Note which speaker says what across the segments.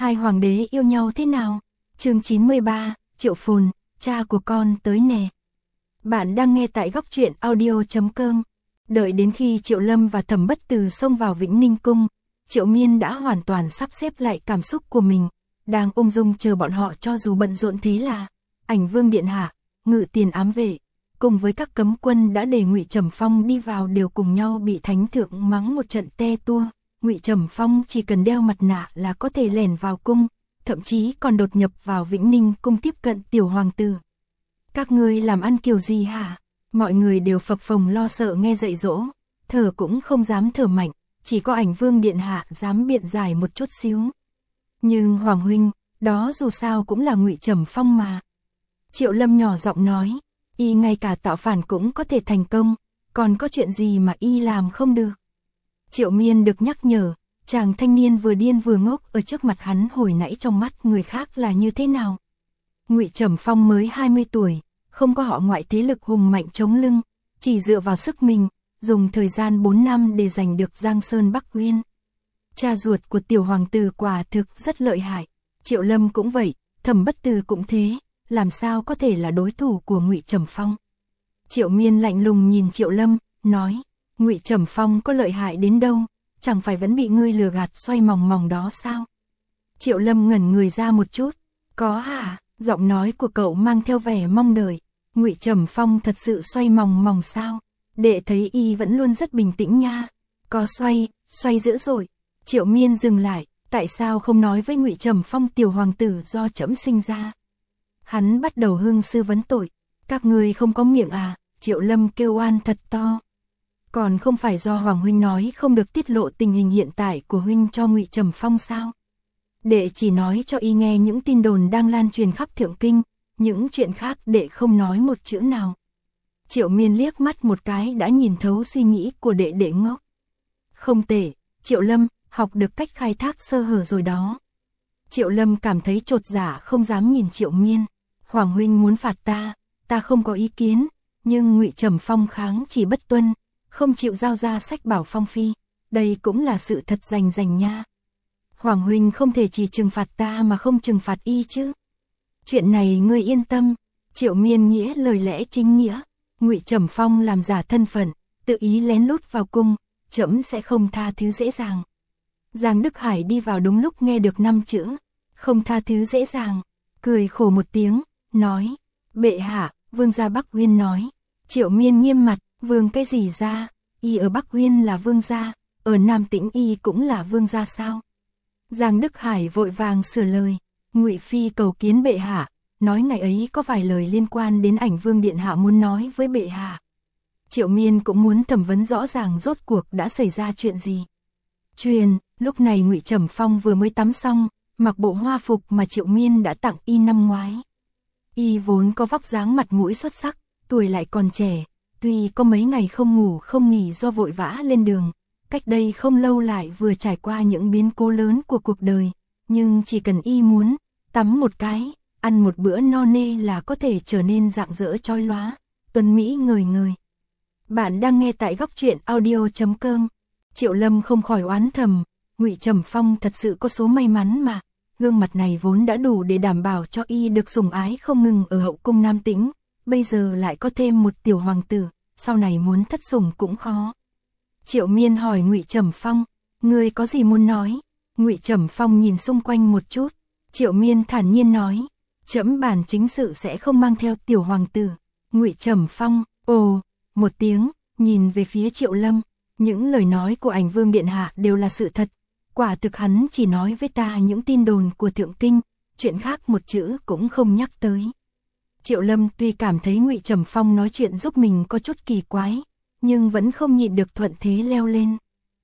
Speaker 1: Hai hoàng đế yêu nhau thế nào? Chương 93, Triệu Phồn, cha của con tới nè. Bạn đang nghe tại góc truyện audio.com. Đợi đến khi Triệu Lâm và Thẩm Bất Từ xông vào Vĩnh Ninh Cung, Triệu Miên đã hoàn toàn sắp xếp lại cảm xúc của mình, đang ung dung chờ bọn họ cho dù bận rộn thế là. Ảnh Vương điện hạ, Ngự Tiền ám vệ, cùng với các cấm quân đã để Ngụy Trầm Phong đi vào đều cùng nhau bị thánh thượng mắng một trận te tua. Ngụy Trầm Phong chỉ cần đeo mặt nạ là có thể lẻn vào cung, thậm chí còn đột nhập vào Vĩnh Ninh Cung tiếp cận tiểu hoàng tử. Các ngươi làm ăn kiểu gì hả? Mọi người đều phập phồng lo sợ nghe dạy dỗ, thở cũng không dám thở mạnh, chỉ có Ảnh Vương điện hạ dám biện giải một chút xíu. Nhưng Hoàng huynh, đó dù sao cũng là Ngụy Trầm Phong mà. Triệu Lâm nhỏ giọng nói, y ngay cả tạo phản cũng có thể thành công, còn có chuyện gì mà y làm không được. Triệu Miên được nhắc nhở, chàng thanh niên vừa điên vừa ngốc ở trước mặt hắn hồi nãy trong mắt người khác là như thế nào. Ngụy Trầm Phong mới 20 tuổi, không có họ ngoại thế lực hùng mạnh chống lưng, chỉ dựa vào sức mình, dùng thời gian 4 năm để giành được Giang Sơn Bắc Uyên. Cha ruột của tiểu hoàng tử quả thực rất lợi hại, Triệu Lâm cũng vậy, Thẩm Bất Từ cũng thế, làm sao có thể là đối thủ của Ngụy Trầm Phong. Triệu Miên lạnh lùng nhìn Triệu Lâm, nói, Ngụy Trầm Phong có lợi hại đến đâu, chẳng phải vẫn bị ngươi lừa gạt xoay mòng mòng đó sao? Triệu Lâm ngẩn người ra một chút, có hả? Giọng nói của cậu mang theo vẻ mong đợi. Ngụy Trầm Phong thật sự xoay mòng mòng sao? Đệ thấy y vẫn luôn rất bình tĩnh nha. Có xoay dữ rồi. Triệu Miên dừng lại, tại sao không nói với Ngụy Trầm Phong tiểu hoàng tử do trẫm sinh ra? Hắn bắt đầu hương sư vấn tội. Các ngươi không có miệng à? Triệu Lâm kêu oan thật to. Còn không phải do Hoàng huynh nói không được tiết lộ tình hình hiện tại của huynh cho Ngụy Trầm Phong sao? Đệ chỉ nói cho y nghe những tin đồn đang lan truyền khắp Thượng Kinh, những chuyện khác đệ không nói một chữ nào. Triệu Miên liếc mắt một cái đã nhìn thấu suy nghĩ của đệ ngốc. Không tệ, Triệu Lâm, học được cách khai thác sơ hở rồi đó. Triệu Lâm cảm thấy chột dạ không dám nhìn Triệu Miên. Hoàng huynh muốn phạt ta không có ý kiến, nhưng Ngụy Trầm Phong kháng chỉ bất tuân, không chịu giao ra sách bảo phong phi, đây cũng là sự thật rành nha. Hoàng huynh không thể chỉ trừng phạt ta mà không trừng phạt y chứ. Chuyện này ngươi yên tâm. Triệu Miên nghĩa lời lẽ chính nghĩa. Ngụy Trầm Phong làm giả thân phận, tự ý lén lút vào cung, trẫm sẽ không tha thứ dễ dàng. Giang Đức Hải đi vào đúng lúc nghe được 5 chữ, không tha thứ dễ dàng, cười khổ một tiếng, nói, bệ hạ, vương gia Bắc Uyên nói. Triệu Miên nghiêm mặt, vương cái gì ra, y ở Bắc Uyên là vương gia, ở Nam Tĩnh y cũng là vương gia sao? Giang Đức Hải vội vàng sửa lời, Ngụy Phi cầu kiến bệ hạ, nói ngày ấy có vài lời liên quan đến Ảnh Vương điện hạ muốn nói với bệ hạ. Triệu Miên cũng muốn thẩm vấn rõ ràng rốt cuộc đã xảy ra chuyện gì. Truyền, lúc này Ngụy Trầm Phong vừa mới tắm xong, mặc bộ hoa phục mà Triệu Miên đã tặng y năm ngoái. Y vốn có vóc dáng mặt mũi xuất sắc, tuổi lại còn trẻ, tuy có mấy ngày không ngủ không nghỉ do vội vã lên đường. Cách đây không lâu lại vừa trải qua những biến cố lớn của cuộc đời, nhưng chỉ cần y muốn, tắm một cái, ăn một bữa no nê là có thể trở nên rạng rỡ chói lóa, tuấn mỹ ngời ngời. Bạn đang nghe tại góc truyện audio.com. Triệu Lâm không khỏi oán thầm, Ngụy Trầm Phong thật sự có số may mắn mà, gương mặt này vốn đã đủ để đảm bảo cho y được sủng ái không ngừng ở hậu cung Nam Tĩnh, bây giờ lại có thêm một tiểu hoàng tử, sau này muốn thất sủng cũng khó. Triệu Miên hỏi Ngụy Trầm Phong, ngươi có gì muốn nói? Ngụy Trầm Phong nhìn xung quanh một chút, Triệu Miên thản nhiên nói, trẫm bản chính sự sẽ không mang theo tiểu hoàng tử. Ngụy Trầm Phong, ồ, một tiếng, nhìn về phía Triệu Lâm, những lời nói của Ảnh Vương điện hạ đều là sự thật, quả thực hắn chỉ nói với ta những tin đồn của Thượng Kinh, chuyện khác một chữ cũng không nhắc tới. Triệu Lâm tuy cảm thấy Ngụy Trầm Phong nói chuyện giúp mình có chút kỳ quái, nhưng vẫn không nhịn được thuận thế leo lên.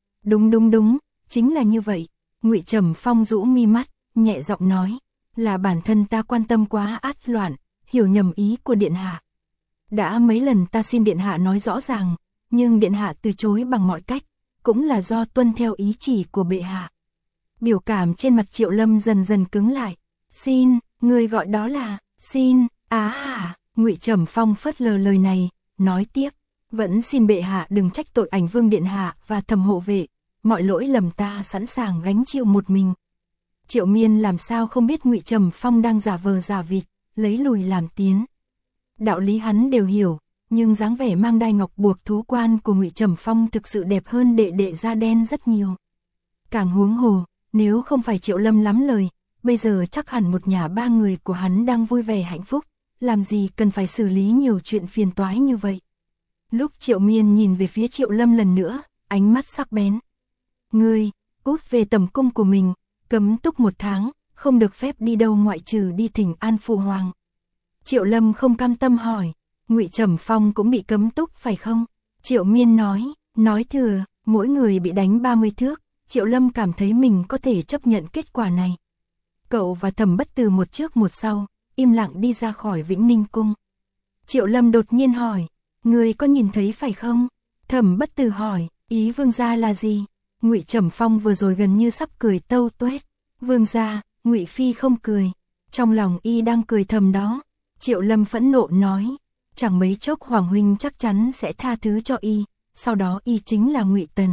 Speaker 1: Đúng, chính là như vậy. Ngụy Trầm Phong rũ mi mắt, nhẹ giọng nói, là bản thân ta quan tâm quá át loạn, hiểu nhầm ý của điện hạ. Đã mấy lần ta xin điện hạ nói rõ ràng, nhưng điện hạ từ chối bằng mọi cách, cũng là do tuân theo ý chỉ của bệ hạ. Biểu cảm trên mặt Triệu Lâm dần dần cứng lại. Xin, người gọi đó là, xin, Ngụy Trầm Phong phớt lờ lời này, nói tiếp. Vẫn xin bệ hạ đừng trách tội Ảnh Vương điện hạ và Thẩm hộ vệ, mọi lỗi lầm ta sẵn sàng gánh chịu một mình. Triệu Miên làm sao không biết Ngụy Trầm Phong đang giả vờ giả vịt, lấy lùi làm tiến. Đạo lý hắn đều hiểu, nhưng dáng vẻ mang đai ngọc buộc thú quan của Ngụy Trầm Phong thực sự đẹp hơn đệ đệ da đen rất nhiều. Càng huống hồ, nếu không phải Triệu Lâm lắm lời, bây giờ chắc hẳn một nhà ba người của hắn đang vui vẻ hạnh phúc, làm gì cần phải xử lý nhiều chuyện phiền toái như vậy. Lúc Triệu Miên nhìn về phía Triệu Lâm lần nữa, ánh mắt sắc bén. Ngươi, cút về tẩm cung của mình, cấm túc 1 tháng, không được phép đi đâu ngoại trừ đi thỉnh an phụ hoàng. Triệu Lâm không cam tâm hỏi, Ngụy Trầm Phong cũng bị cấm túc phải không? Triệu Miên nói thừa, mỗi người bị đánh 30 thước, Triệu Lâm cảm thấy mình có thể chấp nhận kết quả này. Cậu và Thẩm Bất Từ một trước một sau, im lặng đi ra khỏi Vĩnh Ninh cung. Triệu Lâm đột nhiên hỏi, ngươi có nhìn thấy phải không? Thẩm Bất Từ hỏi, ý vương gia là gì? Ngụy Trầm Phong vừa rồi gần như sắp cười tâu tuét. Vương gia, Ngụy phi không cười, trong lòng y đang cười thầm đó. Triệu Lâm phẫn nộ nói, chẳng mấy chốc Hoàng huynh chắc chắn sẽ tha thứ cho y, sau đó y chính là Ngụy Tần,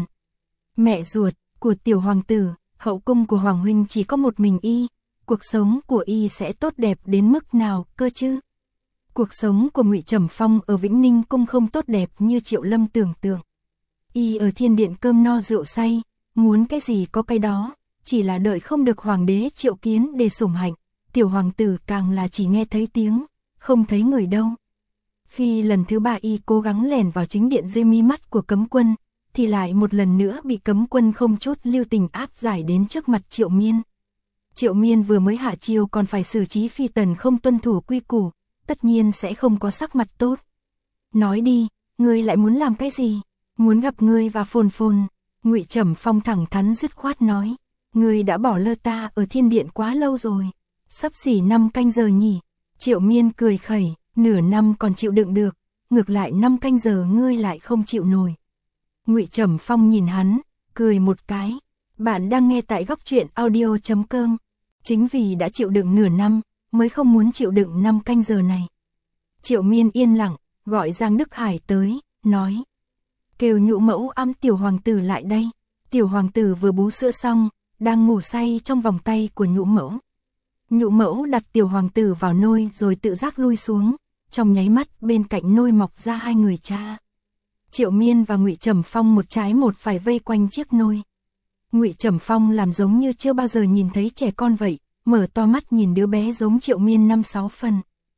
Speaker 1: mẹ ruột của tiểu hoàng tử. Hậu cung của Hoàng huynh chỉ có một mình y, cuộc sống của y sẽ tốt đẹp đến mức nào cơ chứ? Cuộc sống của Ngụy Trầm Phong ở Vĩnh Ninh cung không tốt đẹp như Triệu Lâm tưởng tượng. Y ở thiên điện cơm no rượu say, muốn cái gì có cái đó, chỉ là đợi không được hoàng đế triệu kiến để sủng hạnh. Tiểu hoàng tử càng là chỉ nghe thấy tiếng, không thấy người đâu. Khi lần thứ 3 y cố gắng lẻn vào chính điện dưới mí mắt của cấm quân, thì lại một lần nữa bị cấm quân không chút lưu tình áp giải đến trước mặt Triệu Miên. Triệu Miên vừa mới hạ chiêu còn phải xử trí phi tần không tuân thủ quy củ, tất nhiên sẽ không có sắc mặt tốt. Nói đi, ngươi lại muốn làm cái gì? Muốn gặp ngươi và Phồn Phồn. Ngụy Trầm Phong thẳng thắn dứt khoát nói, ngươi đã bỏ lơ ta ở thiên điện quá lâu rồi, sắp xỉ 5 canh giờ nhỉ? Triệu Miên cười khẩy, nửa năm còn chịu đựng được, ngược lại 5 canh giờ ngươi lại không chịu nổi. Ngụy Trầm Phong nhìn hắn, cười một cái. Bạn đang nghe tại góc truyện audio.com. Chính vì đã chịu đựng nửa năm, mới không muốn chịu đựng 5 canh giờ này. Triệu Miên yên lặng, gọi Giang Đức Hải tới, nói, kêu Nhũ mẫu ẵm tiểu hoàng tử lại đây. Tiểu hoàng tử vừa bú sữa xong, đang ngủ say trong vòng tay của Nhũ mẫu. Nhũ mẫu đặt tiểu hoàng tử vào nôi rồi tự giác lui xuống, trong nháy mắt bên cạnh nôi mọc ra 2 người cha. Triệu Miên và Ngụy Trầm Phong một trái một phải vây quanh chiếc nôi. Ngụy Trầm Phong làm giống như chưa bao giờ nhìn thấy trẻ con vậy, mở to mắt nhìn đứa bé giống Triệu Miên 5-6 phần.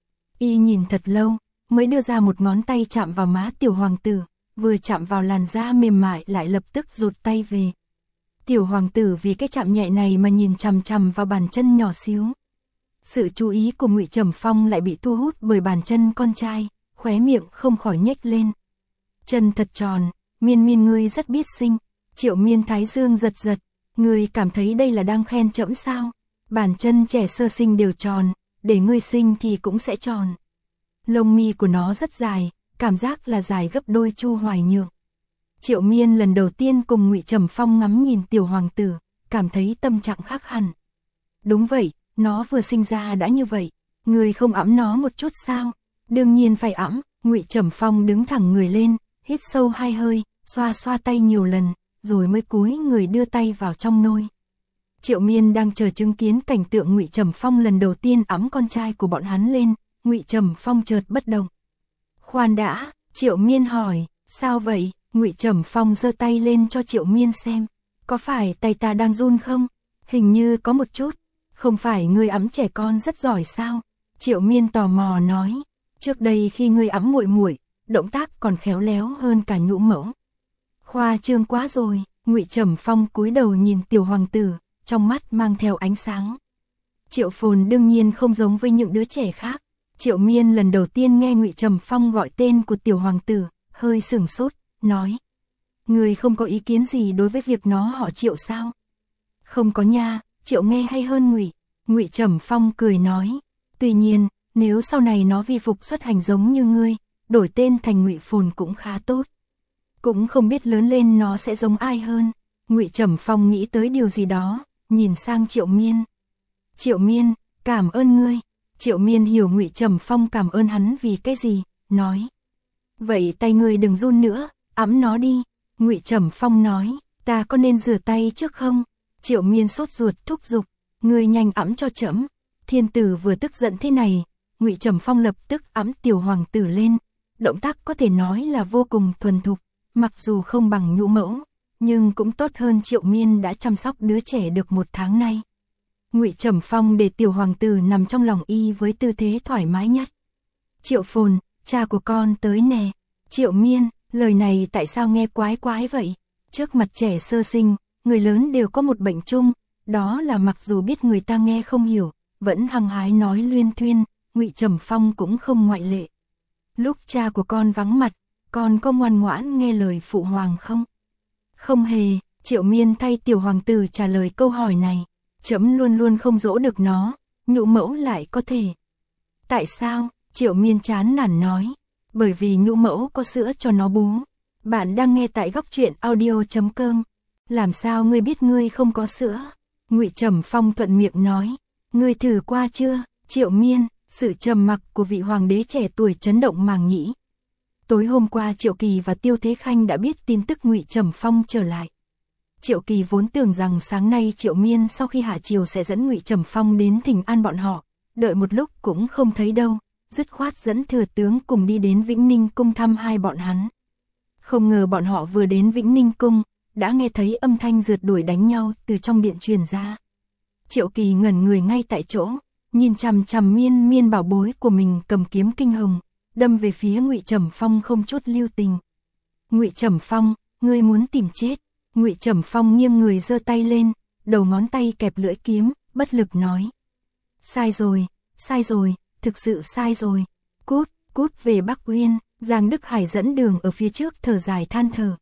Speaker 1: Y nhìn thật lâu, mới đưa ra một ngón tay chạm vào má tiểu hoàng tử, vừa chạm vào làn da mềm mại lại lập tức rụt tay về. Tiểu hoàng tử vì cái chạm nhẹ này mà nhìn chằm chằm vào bàn chân nhỏ xíu. Sự chú ý của Ngụy Trầm Phong lại bị thu hút bởi bàn chân con trai, khóe miệng không khỏi nhếch lên. Chân thật tròn, Miên Miên ngươi rất biết sinh. Triệu Miên thái dương giật giật, ngươi cảm thấy đây là đang khen trẫm sao? Bàn chân trẻ sơ sinh đều tròn, để ngươi sinh thì cũng sẽ tròn. Lông mi của nó rất dài, cảm giác là dài gấp đôi Chu Hoài Nhượng. Triệu Miên lần đầu tiên cùng Ngụy Trầm Phong ngắm nhìn tiểu hoàng tử, cảm thấy tâm trạng khác hẳn. Đúng vậy, nó vừa sinh ra đã như vậy, ngươi không ẵm nó một chút sao? Đương nhiên phải ẵm. Ngụy Trầm Phong đứng thẳng người lên, hít sâu 2 hơi, xoa xoa tay nhiều lần, rồi mới cúi người đưa tay vào trong nôi. Triệu Miên đang chờ chứng kiến cảnh tượng Ngụy Trầm Phong lần đầu tiên ẵm con trai của bọn hắn lên. Ngụy Trầm Phong chợt bất động. Khoan đã, Triệu Miên hỏi, sao vậy? Ngụy Trầm Phong giơ tay lên cho Triệu Miên xem, có phải tay ta đang run không? Hình như có một chút. Không phải ngươi ẵm trẻ con rất giỏi sao? Triệu Miên tò mò nói, trước đây khi ngươi ẵm muội muội, động tác còn khéo léo hơn cả Nhũ mẫu. Khoa trương quá rồi. Ngụy Trầm Phong cúi đầu nhìn tiểu hoàng tử, trong mắt mang theo ánh sáng. Triệu Phồn đương nhiên không giống với những đứa trẻ khác. Triệu Miên lần đầu tiên nghe Ngụy Trầm Phong gọi tên của tiểu hoàng tử, hơi sửng sốt, nói, người không có ý kiến gì đối với việc nó họ Triệu sao? Không có nha, Triệu nghe hay hơn Ngụy. Ngụy Trầm Phong cười nói, tuy nhiên, nếu sau này nó vi phục xuất hành giống như ngươi, đổi tên thành Ngụy Phồn cũng khá tốt. Cũng không biết lớn lên nó sẽ giống ai hơn. Ngụy Trầm Phong nghĩ tới điều gì đó, nhìn sang Triệu Miên. Triệu Miên, cảm ơn ngươi. Triệu Miên hiểu Ngụy Trầm Phong cảm ơn hắn vì cái gì, nói, vậy tay ngươi đừng run nữa, ẵm nó đi. Ngụy Trầm Phong nói, ta có nên rửa tay trước không? Triệu Miên sốt ruột thúc giục, Ngươi nhanh ẵm cho trẫm. Thiên tử vừa tức giận thế này, Ngụy Trầm Phong lập tức ẵm tiểu hoàng tử lên, động tác có thể nói là vô cùng thuần thục, mặc dù không bằng Nhũ mẫu, nhưng cũng tốt hơn Triệu Miên đã chăm sóc đứa trẻ được 1 tháng nay. Ngụy Trầm Phong để tiểu hoàng tử nằm trong lòng y với tư thế thoải mái nhất. Triệu Phồn, cha của con tới nè. Triệu Miên, lời này tại sao nghe quái quái vậy? Trước mặt trẻ sơ sinh, người lớn đều có một bệnh chung, đó là mặc dù biết người ta nghe không hiểu, vẫn hăng hái nói luyên thuyên, Ngụy Trầm Phong cũng không ngoại lệ. Lúc cha của con vắng mặt, con có ngoan ngoãn nghe lời phụ hoàng không? Không hề. Triệu Miên thay tiểu hoàng tử trả lời câu hỏi này. Trẫm luôn luôn không dỗ được nó, Nhũ mẫu lại có thể. Tại sao? Triệu Miên chán nản nói. Bởi vì Nhũ mẫu có sữa cho nó bú. Bạn đang nghe tại góc truyện audio.com. Làm sao ngươi biết ngươi không có sữa? Ngụy Trầm Phong thuận miệng nói. Ngươi thử qua chưa? Triệu Miên, sự trầm mặc của vị hoàng đế trẻ tuổi chấn động màng nhĩ. Tối hôm qua Triệu Kỳ và Tiêu Thế Khanh đã biết tin tức Ngụy Trầm Phong trở lại. Triệu Kỳ vốn tưởng rằng sáng nay Triệu Miên sau khi hạ triều sẽ dẫn Ngụy Trầm Phong đến thỉnh an bọn họ, đợi một lúc cũng không thấy đâu, dứt khoát dẫn thừa tướng cùng đi đến Vĩnh Ninh cung thăm hai bọn hắn. Không ngờ bọn họ vừa đến Vĩnh Ninh cung, đã nghe thấy âm thanh rượt đuổi đánh nhau từ trong điện truyền ra. Triệu Kỳ ngẩn người ngay tại chỗ, nhìn chằm chằm Miên Miên bảo bối của mình cầm kiếm kinh hồng, đâm về phía Ngụy Trầm Phong không chút lưu tình. Ngụy Trầm Phong, ngươi muốn tìm chết? Ngụy Trầm Phong nghiêng người giơ tay lên, đầu ngón tay kẹp lưỡi kiếm, bất lực nói. Sai rồi, thực sự sai rồi. Cút về Bắc Uyên. Giang Đức Hải dẫn đường ở phía trước thở dài than thở.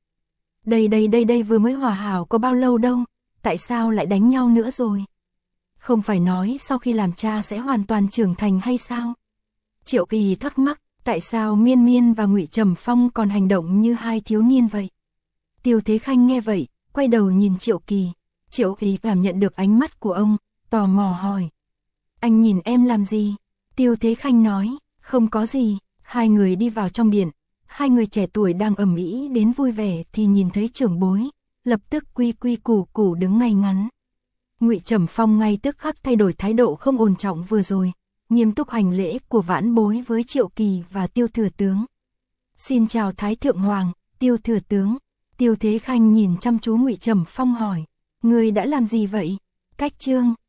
Speaker 1: Đây vừa mới hòa hảo có bao lâu đâu, tại sao lại đánh nhau nữa rồi? Không phải nói sau khi làm cha sẽ hoàn toàn trưởng thành hay sao? Triệu Kỳ thắc mắc, tại sao Miên Miên và Ngụy Trầm Phong còn hành động như hai thiếu niên vậy? Tiêu Thế Khanh nghe vậy, quay đầu nhìn Triệu Kỳ. Triệu Kỳ cảm nhận được ánh mắt của ông, tò mò hỏi. Anh nhìn em làm gì? Tiêu Thế Khanh nói, không có gì. Hai người đi vào trong điện, hai người trẻ tuổi đang ầm ĩ đến vui vẻ thì nhìn thấy trưởng bối, lập tức quy quy củ củ đứng ngay ngắn. Ngụy Trầm Phong ngay tức khắc thay đổi thái độ không ổn trọng vừa rồi, nghiêm túc hành lễ của vãn bối với Triệu Kỳ và Tiêu thừa tướng. Xin chào Thái thượng hoàng, Tiêu thừa tướng. Tiêu Thế Khanh nhìn chăm chú Ngụy Trầm Phong hỏi, ngươi đã làm gì vậy? Cách trương,